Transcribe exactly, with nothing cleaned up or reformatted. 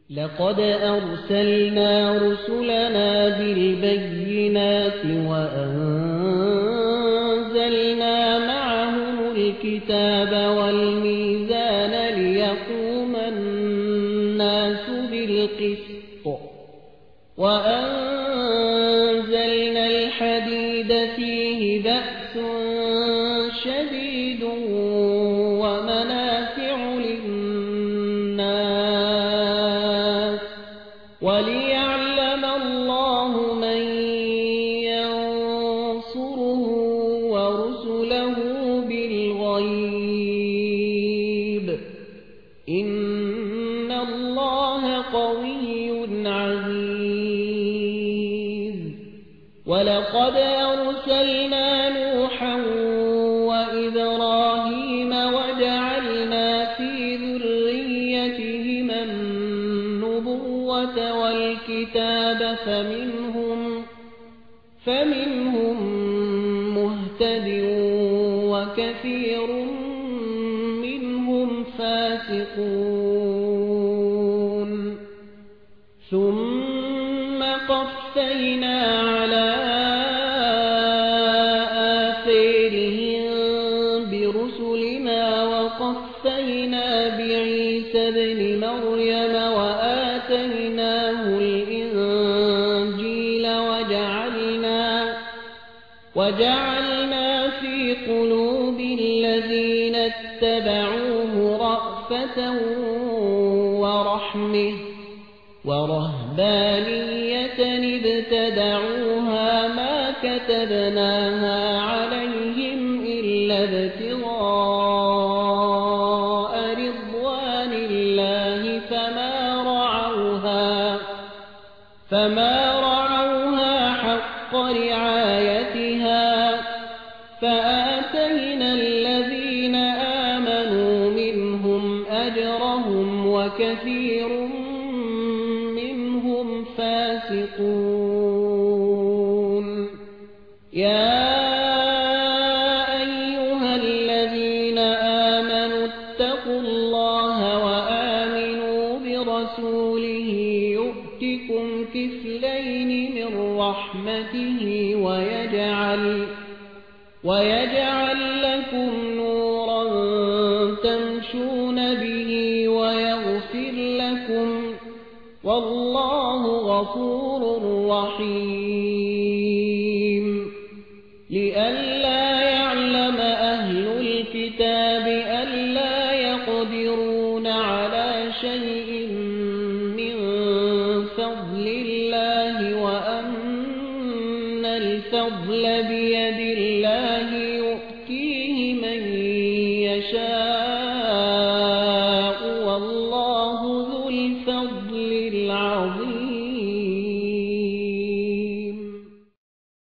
لقد أرسلنا رسلنا بالبينات وأنزلنا معهم الكتاب والميزان ليقوم الناس بالقسط وأنزلنا الحديد فيه بأس شديد ومنافع للناس وليعلم الله من ينصره ورسله بالغيب إن الله قوي عزيز. ولقد أرسلنا نوحا وإبراهيم وجعلنا في ذريتهما النبوة والكتاب فمنهم, فمنهم مهتد وكثير منهم فاسقون. ثم قفينا على آثارهم برسلنا وقفينا بعيسى ابن مريم وآتيناه الإنجيل وجعلنا, وجعلنا في قلوب الذين اتبعوه رأفة ورحمة ورهبانية ابتدعوها ما كتبناها عليهم إلا ابتغاء رضوان الله فما رعوها, فما رعوها حق رعايتها فآتينا الذين آمنوا منهم أجرهم وكثير منهم فاسقون. يا أيها الذين آمنوا اتقوا الله وآمنوا برسوله يؤتكم كفلين من رحمته ويجعل, ويجعل لكم نورا تمشون به ويغفر لكم والله غفور رحيم. لئلا يعلم أهل الكتاب ألا يقدرون على شيء من فضل الله وأن الفضل بيد الله يؤتيه من